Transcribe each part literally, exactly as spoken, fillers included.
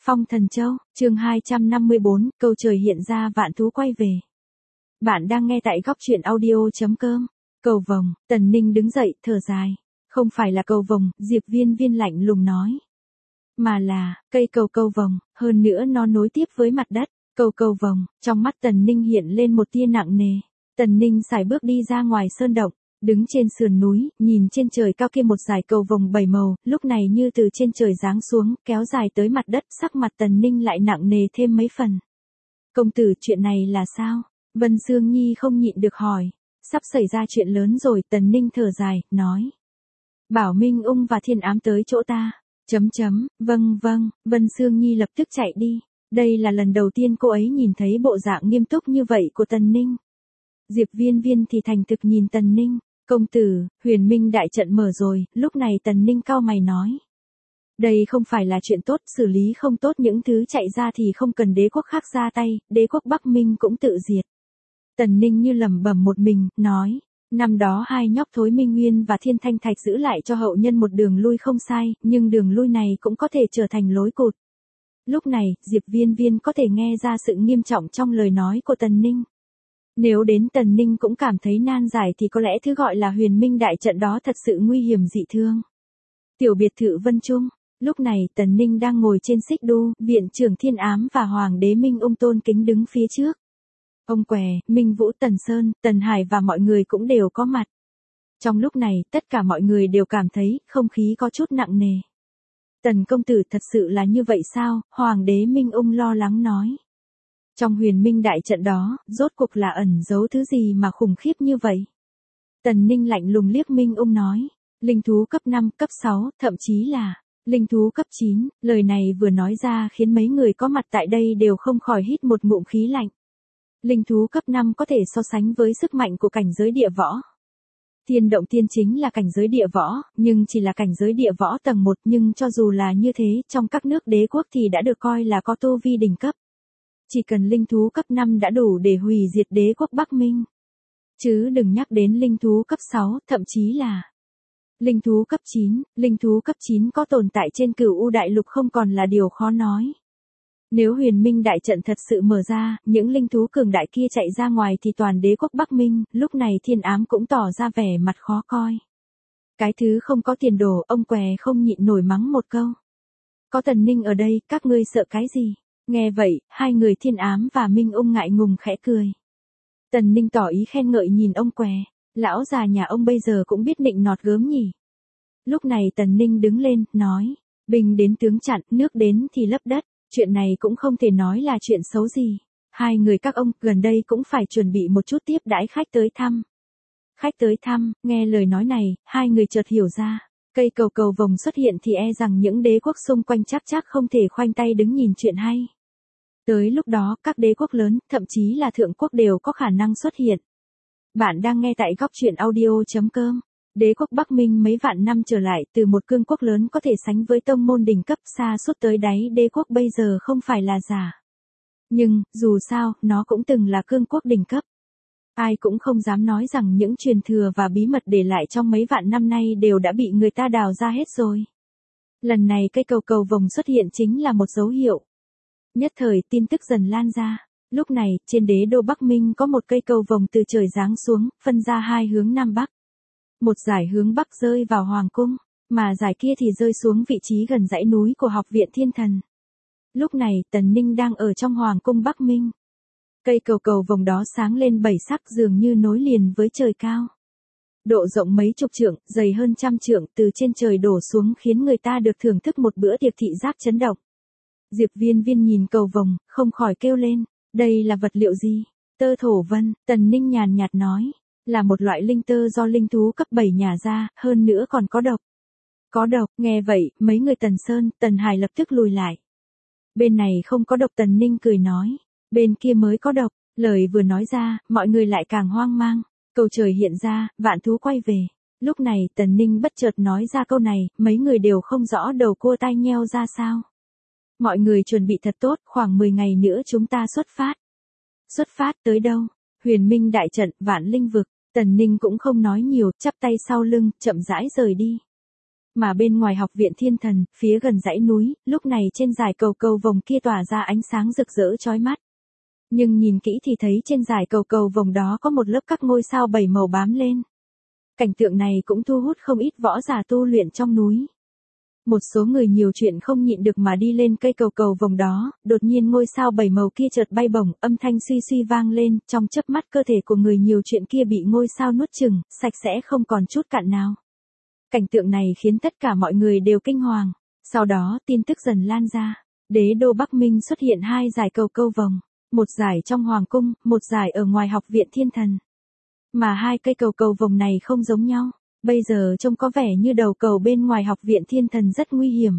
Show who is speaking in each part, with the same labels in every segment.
Speaker 1: Phong Thần Châu, chương hai trăm năm mươi bốn, cầu trời hiện ra vạn thú quay về. Bạn đang nghe tại góc truyện audio.com. Cầu vồng, Tần Ninh đứng dậy, thở dài. Không phải là cầu vồng, Diệp Viên Viên lạnh lùng nói. Mà là, cây cầu cầu vồng, hơn nữa nó nối tiếp với mặt đất. Cầu cầu vồng, trong mắt Tần Ninh hiện lên một tia nặng nề. Tần Ninh sải bước đi ra ngoài sơn động. Đứng trên sườn núi, nhìn trên trời cao kia một dải cầu vồng bảy màu, lúc này như từ trên trời giáng xuống, kéo dài tới mặt đất, sắc mặt Tần Ninh lại nặng nề thêm mấy phần. Công tử, chuyện này là sao? Vân Sương Nhi không nhịn được hỏi. Sắp xảy ra chuyện lớn rồi, Tần Ninh thở dài, nói. Bảo Minh Ung và Thiên Ám tới chỗ ta. Chấm chấm, vâng vâng, Vân Sương Nhi lập tức chạy đi. Đây là lần đầu tiên cô ấy nhìn thấy bộ dạng nghiêm túc như vậy của Tần Ninh. Diệp Viên Viên thì thành thực nhìn Tần Ninh. Công tử, Huyền Minh đại trận mở rồi, lúc này Tần Ninh cau mày nói. Đây không phải là chuyện tốt, xử lý không tốt những thứ chạy ra thì không cần đế quốc khác ra tay, đế quốc Bắc Minh cũng tự diệt. Tần Ninh như lẩm bẩm một mình, nói, năm đó hai nhóc Thối Minh Nguyên và Thiên Thanh Thạch giữ lại cho hậu nhân một đường lui không sai, nhưng đường lui này cũng có thể trở thành lối cụt. Lúc này, Diệp Viên Viên có thể nghe ra sự nghiêm trọng trong lời nói của Tần Ninh. Nếu đến Tần Ninh cũng cảm thấy nan giải thì có lẽ thứ gọi là Huyền Minh đại trận đó thật sự nguy hiểm dị thương. Tiểu biệt thự Vân Trung, lúc này Tần Ninh đang ngồi trên xích đu, viện trưởng Thiên Ám và Hoàng đế Minh Ung tôn kính đứng phía trước. Ông Què, Minh Vũ, Tần Sơn, Tần Hải và mọi người cũng đều có mặt. Trong lúc này, tất cả mọi người đều cảm thấy không khí có chút nặng nề. Tần công tử, thật sự là như vậy sao? Hoàng đế Minh Ung lo lắng nói. Trong Huyền Minh đại trận đó, rốt cuộc là ẩn giấu thứ gì mà khủng khiếp như vậy? Tần Ninh lạnh lùng liếc Minh Ung nói. Linh thú cấp năm, cấp sáu, thậm chí là linh thú cấp chín, lời này vừa nói ra khiến mấy người có mặt tại đây đều không khỏi hít một ngụm khí lạnh. Linh thú cấp năm có thể so sánh với sức mạnh của cảnh giới địa võ. Thiên động thiên chính là cảnh giới địa võ, nhưng chỉ là cảnh giới địa võ tầng một, nhưng cho dù là như thế, trong các nước đế quốc thì đã được coi là có tu vi đỉnh cấp. Chỉ cần linh thú cấp năm đã đủ để hủy diệt đế quốc Bắc Minh. Chứ đừng nhắc đến linh thú cấp sáu, thậm chí là linh thú cấp chín, linh thú cấp chín có tồn tại trên Cửu U đại lục không còn là điều khó nói. Nếu Huyền Minh đại trận thật sự mở ra, những linh thú cường đại kia chạy ra ngoài thì toàn đế quốc Bắc Minh, lúc này Thiên Ám cũng tỏ ra vẻ mặt khó coi. Cái thứ không có tiền đồ, ông Què không nhịn nổi mắng một câu. Có Tần Ninh ở đây, các ngươi sợ cái gì? Nghe vậy, hai người Thiên Ám và Minh Ung ngại ngùng khẽ cười. Tần Ninh tỏ ý khen ngợi nhìn ông Què, lão già nhà ông bây giờ cũng biết nịnh nọt gớm nhỉ. Lúc này Tần Ninh đứng lên, nói, binh đến tướng chặn, nước đến thì lấp đất, chuyện này cũng không thể nói là chuyện xấu gì. Hai người các ông, gần đây cũng phải chuẩn bị một chút tiếp đãi khách tới thăm. Khách tới thăm, nghe lời nói này, hai người chợt hiểu ra. Cây cầu cầu vồng xuất hiện thì e rằng những đế quốc xung quanh chắc chắc không thể khoanh tay đứng nhìn chuyện hay. Tới lúc đó, các đế quốc lớn, thậm chí là thượng quốc đều có khả năng xuất hiện. Bạn đang nghe tại góc truyện audio.com. Đế quốc Bắc Minh mấy vạn năm trở lại, từ một cương quốc lớn có thể sánh với tông môn đỉnh cấp, xa suốt tới đáy đế quốc bây giờ không phải là giả. Nhưng, dù sao, nó cũng từng là cương quốc đỉnh cấp. Ai cũng không dám nói rằng những truyền thừa và bí mật để lại trong mấy vạn năm nay đều đã bị người ta đào ra hết rồi. Lần này cây cầu cầu vồng xuất hiện chính là một dấu hiệu. Nhất thời tin tức dần lan ra. Lúc này, trên đế đô Bắc Minh có một cây cầu vồng từ trời giáng xuống, phân ra hai hướng Nam Bắc. Một dải hướng Bắc rơi vào Hoàng cung, mà dải kia thì rơi xuống vị trí gần dãy núi của Học viện Thiên Thần. Lúc này, Tần Ninh đang ở trong Hoàng cung Bắc Minh. Cây cầu cầu vồng đó sáng lên bảy sắc dường như nối liền với trời cao. Độ rộng mấy chục trượng, dày hơn trăm trượng, từ trên trời đổ xuống khiến người ta được thưởng thức một bữa tiệc thị giác chấn động. Diệp Viên Viên nhìn cầu vồng, không khỏi kêu lên, đây là vật liệu gì? Tơ thổ vân, Tần Ninh nhàn nhạt nói, là một loại linh tơ do linh thú cấp bảy nhả ra, hơn nữa còn có độc. Có độc, nghe vậy, mấy người Tần Sơn, Tần Hải lập tức lùi lại. Bên này không có độc, Tần Ninh cười nói, bên kia mới có độc. Lời vừa nói ra, mọi người lại càng hoang mang. Cầu trời hiện ra, vạn thú quay về. Lúc này Tần Ninh bất chợt nói ra câu này, mấy người đều không rõ đầu cua tai nheo ra sao. Mọi người chuẩn bị thật tốt, khoảng mười ngày nữa chúng ta xuất phát. Xuất phát tới đâu? Huyền Minh đại trận, Vạn Linh vực. Tần Ninh cũng không nói nhiều, chắp tay sau lưng, chậm rãi rời đi. Mà bên ngoài học viện thiên thần, phía gần dãy núi, lúc này trên dải cầu cầu vồng kia tỏa ra ánh sáng rực rỡ chói mắt. Nhưng nhìn kỹ thì thấy trên dải cầu cầu vồng đó có một lớp các ngôi sao bảy màu bám lên. Cảnh tượng này cũng thu hút không ít võ giả tu luyện trong núi. Một số người nhiều chuyện không nhịn được mà đi lên cây cầu cầu vồng đó, đột nhiên ngôi sao bảy màu kia chợt bay bổng, âm thanh suy suy vang lên, trong chớp mắt cơ thể của người nhiều chuyện kia bị ngôi sao nuốt chửng, sạch sẽ không còn chút cặn nào. Cảnh tượng này khiến tất cả mọi người đều kinh hoàng. Sau đó tin tức dần lan ra, đế đô Bắc Minh xuất hiện hai dải cầu cầu vồng, một dải trong hoàng cung, một dải ở ngoài học viện thiên thần. Mà hai cây cầu cầu vồng này không giống nhau. Bây giờ trông có vẻ như đầu cầu bên ngoài học viện thiên thần rất nguy hiểm.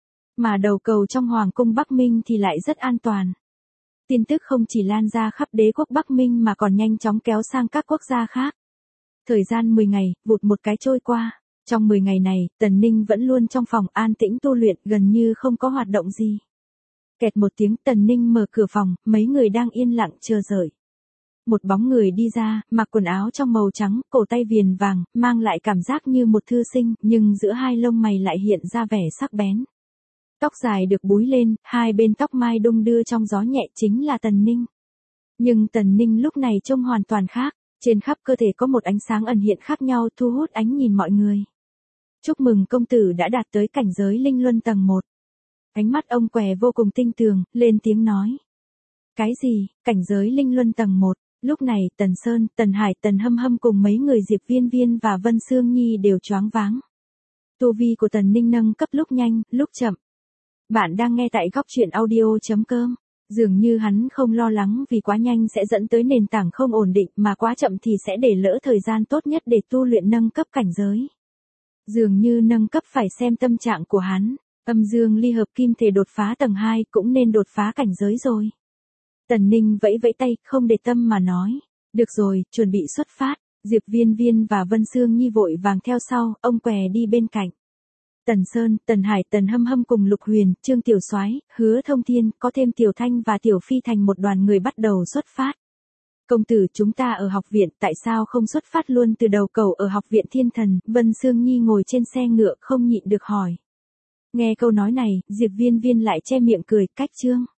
Speaker 1: Mà đầu cầu trong Hoàng cung Bắc Minh thì lại rất an toàn. Tin tức không chỉ lan ra khắp đế quốc Bắc Minh mà còn nhanh chóng kéo sang các quốc gia khác. Thời gian mười ngày, vụt một cái trôi qua. Trong mười ngày này, Tần Ninh vẫn luôn trong phòng an tĩnh tu luyện, gần như không có hoạt động gì. Kẹt một tiếng, Tần Ninh mở cửa phòng, mấy người đang yên lặng chờ đợi. Một bóng người đi ra, mặc quần áo trong màu trắng, cổ tay viền vàng, mang lại cảm giác như một thư sinh, nhưng giữa hai lông mày lại hiện ra vẻ sắc bén. Tóc dài được búi lên, hai bên tóc mai đung đưa trong gió nhẹ, chính là Tần Ninh. Nhưng Tần Ninh lúc này trông hoàn toàn khác, trên khắp cơ thể có một ánh sáng ẩn hiện khác nhau thu hút ánh nhìn mọi người. Chúc mừng công tử đã đạt tới cảnh giới linh luân tầng một. Ánh mắt ông què vô cùng tinh tường, lên tiếng nói. Cái gì, cảnh giới linh luân tầng một? Lúc này, Tần Sơn, Tần Hải, Tần Hâm Hâm cùng mấy người Diệp Viên Viên và Vân Sương Nhi đều choáng váng. Tu vi của Tần Ninh nâng cấp lúc nhanh, lúc chậm. Bạn đang nghe tại góc truyện audio chấm com. Dường như hắn không lo lắng vì quá nhanh sẽ dẫn tới nền tảng không ổn định, mà quá chậm thì sẽ để lỡ thời gian tốt nhất để tu luyện nâng cấp cảnh giới. Dường như nâng cấp phải xem tâm trạng của hắn. Âm dương ly hợp kim thể đột phá tầng hai cũng nên đột phá cảnh giới rồi. Tần Ninh vẫy vẫy tay, không để tâm mà nói. Được rồi, chuẩn bị xuất phát. Diệp Viên Viên và Vân Sương Nhi vội vàng theo sau, ông què đi bên cạnh. Tần Sơn, Tần Hải, Tần Hâm Hâm cùng Lục Huyền, Trương Tiểu Soái, Hứa Thông Thiên, có thêm Tiểu Thanh và Tiểu Phi thành một đoàn người bắt đầu xuất phát. Công tử, chúng ta ở học viện, tại sao không xuất phát luôn từ đầu cầu ở học viện thiên thần? Vân Sương Nhi ngồi trên xe ngựa không nhịn được hỏi. Nghe câu nói này, Diệp Viên Viên lại che miệng cười, cách Trương.